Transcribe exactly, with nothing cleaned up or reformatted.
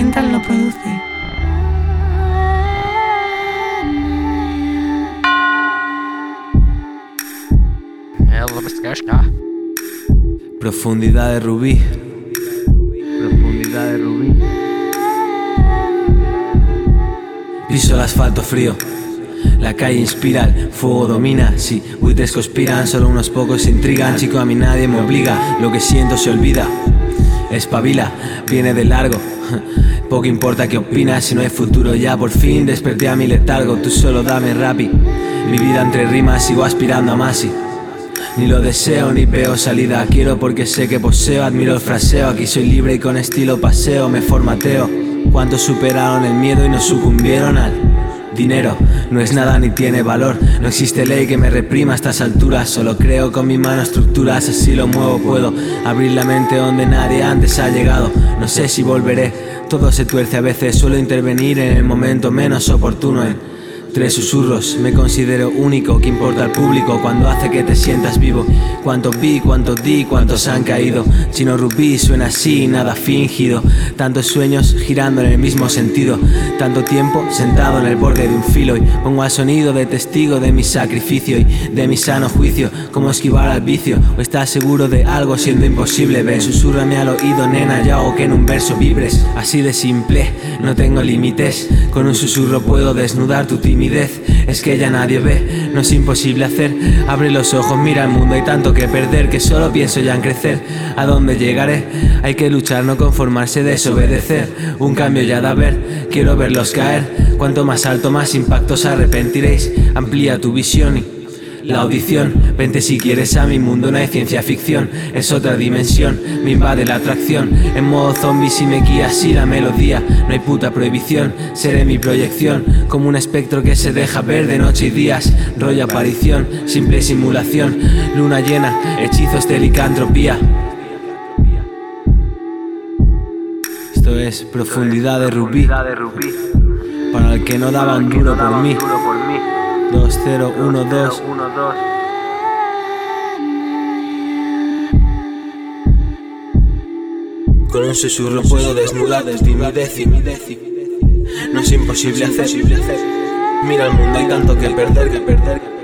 Mental lo produce. Profundidad de rubí. Profundidad de rubí. Piso el asfalto frío. La calle inspira, el fuego domina. Si buitres conspiran, solo unos pocos se intrigan. Chico, a mí nadie me obliga. Lo que siento se olvida. Espabila, viene de largo. Poco importa qué opinas, si no hay futuro ya por fin desperté a mi letargo. Tú solo dame rapi. Mi vida entre rimas, sigo aspirando a más y ni lo deseo ni veo salida. Quiero porque sé que poseo, admiro el fraseo. Aquí soy libre y con estilo paseo, me formateo. ¿Cuántos superaron el miedo y no sucumbieron al dinero? No es nada ni tiene valor. No existe ley que me reprima a estas alturas. Solo creo con mi mano estructuras, así lo muevo. Puedo abrir la mente donde nadie antes ha llegado. No sé si volveré, todo se tuerce a veces. Suelo intervenir en el momento menos oportuno. En tres susurros me considero único. ¿Qué importa al público cuando hace que te sientas vivo? Cuántos vi, cuántos di, cuántos han caído. Chino Rubí suena así, nada fingido. Tantos sueños girando en el mismo sentido. Tanto tiempo sentado en el borde de un filo. Y pongo al sonido de testigo de mi sacrificio y de mi sano juicio. Cómo esquivar al vicio o estás seguro de algo siendo imposible. Ven, susúrrame al oído, nena, ya o que en un verso vibres. Así de simple, no tengo límites. Con un susurro puedo desnudar tu timidez. Es que ya nadie ve, no es imposible hacer. Abre los ojos, mira el mundo, hay tanto que perder que solo pienso ya en crecer. ¿A dónde llegaré? Hay que luchar, no conformarse, desobedecer. Un cambio ya de haber, quiero verlos caer. Cuanto más alto, más impactos arrepentiréis. Amplía tu visión y la audición. Vente si quieres a mi mundo, no hay ciencia ficción. Es otra dimensión, me invade la atracción. En modo zombie si me guía así la melodía. No hay puta prohibición, seré mi proyección. Como un espectro que se deja ver de noche y días. Rollo aparición, simple simulación. Luna llena, hechizos de licantropía. Esto es Profundidad de Rubí. Para el que no daban duro por mí. Dos cero uno dos. Con un susurro puedo desnudar desde mi décimo. No es imposible hacer. Mira el mundo, hay tanto que perder, que perder.